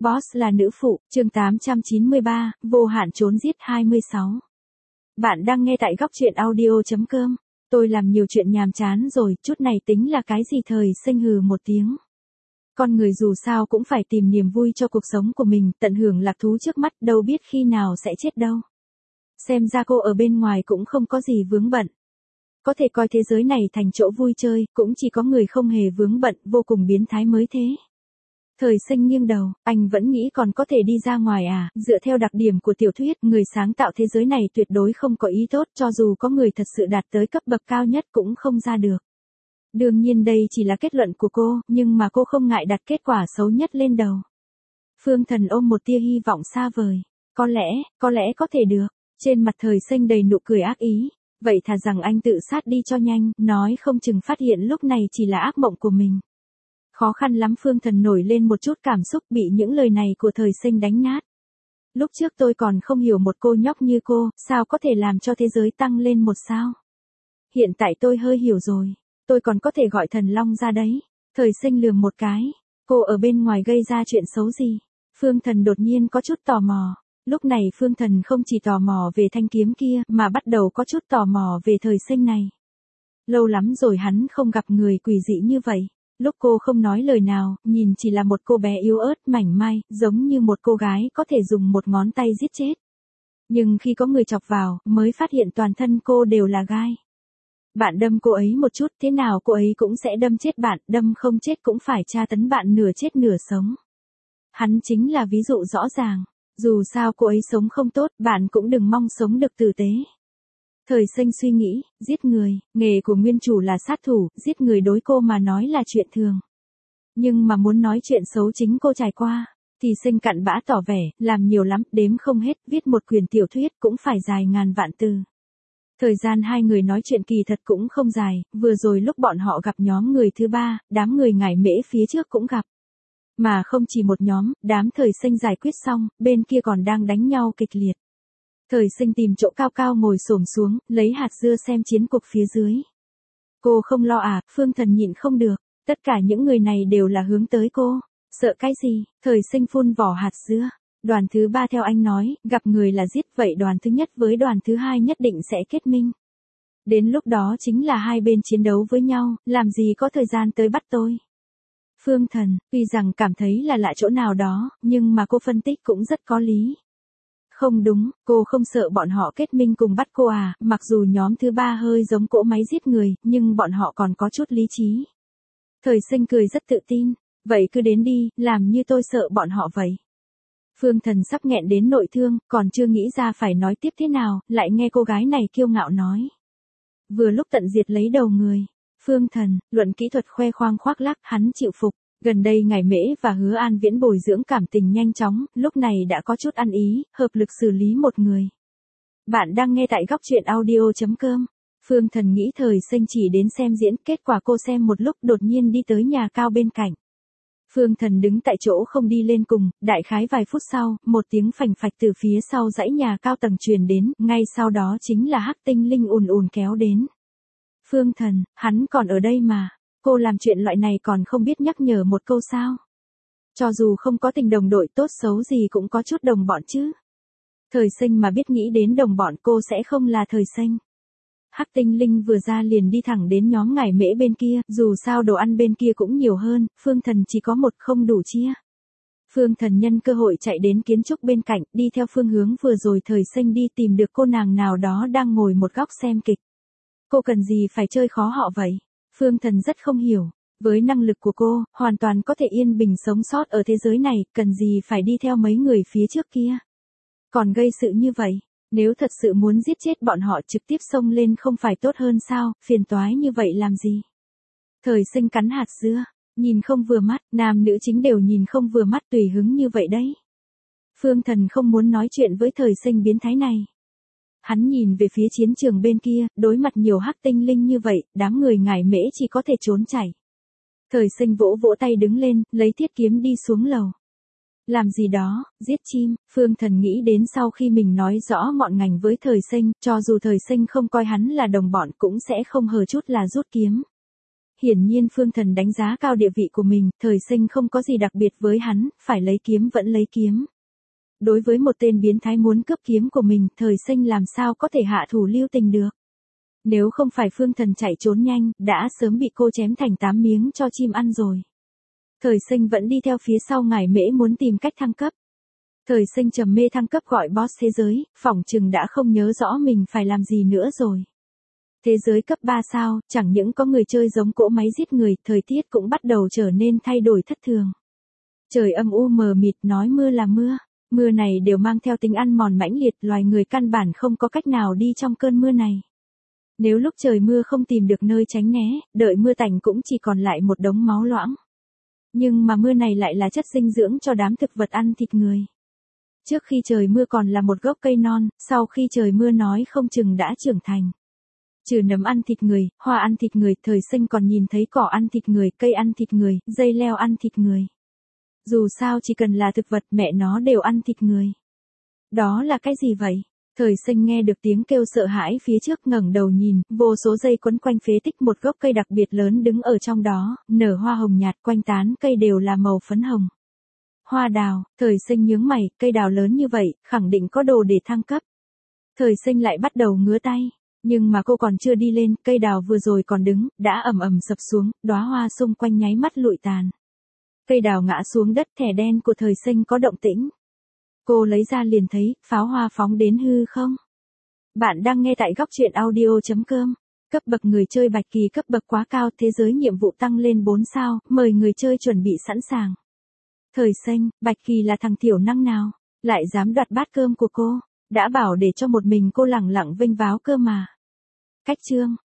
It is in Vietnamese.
Boss là nữ phụ, chương 893, vô hạn trốn giết 26. Bạn đang nghe tại góc truyện audio.com. Tôi làm nhiều chuyện nhàm chán rồi, chút này tính là cái gì thời sinh hừ một tiếng. Con người dù sao cũng phải tìm niềm vui cho cuộc sống của mình, tận hưởng lạc thú trước mắt, đâu biết khi nào sẽ chết đâu. Xem ra cô ở bên ngoài cũng không có gì vướng bận. Có thể coi thế giới này thành chỗ vui chơi, cũng chỉ có người không hề vướng bận, vô cùng biến thái mới thế. Thời sinh nghiêng đầu, anh vẫn nghĩ còn có thể đi ra ngoài à, dựa theo đặc điểm của tiểu thuyết, người sáng tạo thế giới này tuyệt đối không có ý tốt, cho dù có người thật sự đạt tới cấp bậc cao nhất cũng không ra được. Đương nhiên đây chỉ là kết luận của cô, nhưng mà cô không ngại đặt kết quả xấu nhất lên đầu. Phương Thần ôm một tia hy vọng xa vời. Có lẽ có thể được. Trên mặt thời sinh đầy nụ cười ác ý. Vậy thà rằng anh tự sát đi cho nhanh, nói không chừng phát hiện lúc này chỉ là ác mộng của mình. Khó khăn lắm Phương Thần nổi lên một chút cảm xúc bị những lời này của thời sinh đánh nát. Lúc trước tôi còn không hiểu một cô nhóc như cô, sao có thể làm cho thế giới tăng lên một sao. Hiện tại tôi hơi hiểu rồi, tôi còn có thể gọi Thần Long ra đấy. Thời sinh lườm một cái, cô ở bên ngoài gây ra chuyện xấu gì. Phương Thần đột nhiên có chút tò mò. Lúc này Phương Thần không chỉ tò mò về thanh kiếm kia, mà bắt đầu có chút tò mò về thời sinh này. Lâu lắm rồi hắn không gặp người quỷ dị như vậy. Lúc cô không nói lời nào, nhìn chỉ là một cô bé yếu ớt mảnh mai, giống như một cô gái có thể dùng một ngón tay giết chết. Nhưng khi có người chọc vào, mới phát hiện toàn thân cô đều là gai. Bạn đâm cô ấy một chút, thế nào cô ấy cũng sẽ đâm chết bạn, đâm không chết cũng phải tra tấn bạn nửa chết nửa sống. Hắn chính là ví dụ rõ ràng. Dù sao cô ấy sống không tốt, bạn cũng đừng mong sống được tử tế. Thời sinh suy nghĩ, giết người, nghề của nguyên chủ là sát thủ, giết người đối cô mà nói là chuyện thường. Nhưng mà muốn nói chuyện xấu chính cô trải qua, thì sinh cặn bã tỏ vẻ, làm nhiều lắm, đếm không hết, viết một quyển tiểu thuyết cũng phải dài ngàn vạn từ. Thời gian hai người nói chuyện kỳ thật cũng không dài, vừa rồi lúc bọn họ gặp nhóm người thứ ba, đám người ngải mễ phía trước cũng gặp. Mà không chỉ một nhóm, đám thời sinh giải quyết xong, bên kia còn đang đánh nhau kịch liệt. Thời sinh tìm chỗ cao cao ngồi xổm xuống, lấy hạt dưa xem chiến cuộc phía dưới. Cô không lo à, Phương Thần nhịn không được, tất cả những người này đều là hướng tới cô. Sợ cái gì, thời sinh phun vỏ hạt dưa. Đoàn thứ ba theo anh nói, gặp người là giết, vậy đoàn thứ nhất với đoàn thứ hai nhất định sẽ kết minh. Đến lúc đó chính là hai bên chiến đấu với nhau, làm gì có thời gian tới bắt tôi. Phương Thần, tuy rằng cảm thấy là lạ chỗ nào đó, nhưng mà cô phân tích cũng rất có lý. Không đúng, cô không sợ bọn họ kết minh cùng bắt cô à, mặc dù nhóm thứ ba hơi giống cỗ máy giết người, nhưng bọn họ còn có chút lý trí. Thời sinh cười rất tự tin, vậy cứ đến đi, làm như tôi sợ bọn họ vậy. Phương Thần sắp nghẹn đến nội thương, còn chưa nghĩ ra phải nói tiếp thế nào, lại nghe cô gái này kiêu ngạo nói. Vừa lúc tận diệt lấy đầu người. Phương Thần, luận kỹ thuật khoe khoang khoác lác, hắn chịu phục. Gần đây Ngải Mễ và Hứa An Viễn bồi dưỡng cảm tình nhanh chóng, lúc này đã có chút ăn ý, hợp lực xử lý một người. Bạn đang nghe tại góc truyện audio.com. Phương Thần nghĩ thời sinh chỉ đến xem diễn, kết quả cô xem một lúc đột nhiên đi tới nhà cao bên cạnh. Phương Thần đứng tại chỗ không đi lên cùng, đại khái vài phút sau, một tiếng phành phạch từ phía sau dãy nhà cao tầng truyền đến, ngay sau đó chính là Hắc Tinh Linh ùn ùn kéo đến. Phương Thần, hắn còn ở đây mà. Cô làm chuyện loại này còn không biết nhắc nhở một câu sao. Cho dù không có tình đồng đội tốt xấu gì cũng có chút đồng bọn chứ. Thời sinh mà biết nghĩ đến đồng bọn cô sẽ không là thời sinh. Hắc Tinh Linh vừa ra liền đi thẳng đến nhóm ngải mễ bên kia, dù sao đồ ăn bên kia cũng nhiều hơn, Phương Thần chỉ có một không đủ chia. Phương Thần nhân cơ hội chạy đến kiến trúc bên cạnh, đi theo phương hướng vừa rồi thời sinh đi tìm được cô nàng nào đó đang ngồi một góc xem kịch. Cô cần gì phải chơi khó họ vậy? Phương Thần rất không hiểu, với năng lực của cô, hoàn toàn có thể yên bình sống sót ở thế giới này, cần gì phải đi theo mấy người phía trước kia. Còn gây sự như vậy, nếu thật sự muốn giết chết bọn họ trực tiếp xông lên không phải tốt hơn sao, phiền toái như vậy làm gì. Thời sinh cắn hạt dưa, nhìn không vừa mắt, nam nữ chính đều nhìn không vừa mắt tùy hứng như vậy đấy. Phương Thần không muốn nói chuyện với thời sinh biến thái này. Hắn nhìn về phía chiến trường bên kia, đối mặt nhiều hắc tinh linh như vậy, đám người ngải mễ chỉ có thể trốn chạy. Thời sinh vỗ vỗ tay đứng lên, lấy thiết kiếm đi xuống lầu. Làm gì đó, giết chim, Phương Thần nghĩ đến sau khi mình nói rõ ngọn ngành với thời sinh, cho dù thời sinh không coi hắn là đồng bọn cũng sẽ không hờ chút là rút kiếm. Hiển nhiên Phương Thần đánh giá cao địa vị của mình, Thời Sinh không có gì đặc biệt với hắn, phải lấy kiếm vẫn lấy kiếm. Đối với một tên biến thái muốn cướp kiếm của mình, Thời Sinh làm sao có thể hạ thủ lưu tình được. Nếu không phải Phương Thần chạy trốn nhanh, đã sớm bị cô chém thành 8 miếng cho chim ăn rồi. Thời Sinh vẫn đi theo phía sau Ngải Mễ muốn tìm cách thăng cấp. Thời Sinh trầm mê thăng cấp gọi boss thế giới, phỏng chừng đã không nhớ rõ mình phải làm gì nữa rồi. Thế giới cấp 3 sao, chẳng những có người chơi giống cỗ máy giết người, thời tiết cũng bắt đầu trở nên thay đổi thất thường. Trời âm u mờ mịt, nói mưa là mưa. Mưa này đều mang theo tính ăn mòn mãnh liệt, loài người căn bản không có cách nào đi trong cơn mưa này. Nếu lúc trời mưa không tìm được nơi tránh né, đợi mưa tạnh cũng chỉ còn lại một đống máu loãng. Nhưng mà mưa này lại là chất dinh dưỡng cho đám thực vật ăn thịt người. Trước khi trời mưa còn là một gốc cây non, sau khi trời mưa nói không chừng đã trưởng thành. Trừ nấm ăn thịt người, hoa ăn thịt người, Thời Sinh còn nhìn thấy cỏ ăn thịt người, cây ăn thịt người, dây leo ăn thịt người. Dù sao chỉ cần là thực vật mẹ nó đều ăn thịt người. Đó là cái gì vậy? Thời Sinh nghe được tiếng kêu sợ hãi phía trước, ngẩng đầu nhìn, vô số dây quấn quanh phế tích một gốc cây đặc biệt lớn đứng ở trong đó, nở hoa hồng nhạt, quanh tán cây đều là màu phấn hồng. Hoa đào, Thời Sinh nhướng mày, cây đào lớn như vậy, khẳng định có đồ để thăng cấp. Thời Sinh lại bắt đầu ngứa tay, nhưng mà cô còn chưa đi lên, cây đào vừa rồi còn đứng, đã ầm ầm sập xuống, đóa hoa xung quanh nháy mắt lụi tàn. Cây đào ngã xuống đất, thẻ đen của Thời Sinh có động tĩnh. Cô lấy ra liền thấy, pháo hoa phóng đến hư không. Bạn đang nghe tại góc truyện audio.com. Cấp bậc người chơi Bạch Kỳ cấp bậc quá cao, thế giới nhiệm vụ tăng lên 4 sao, mời người chơi chuẩn bị sẵn sàng. Thời Sinh, Bạch Kỳ là thằng tiểu năng nào, lại dám đoạt bát cơm của cô, đã bảo để cho một mình cô lẳng lặng vênh váo cơ mà. Cách chương,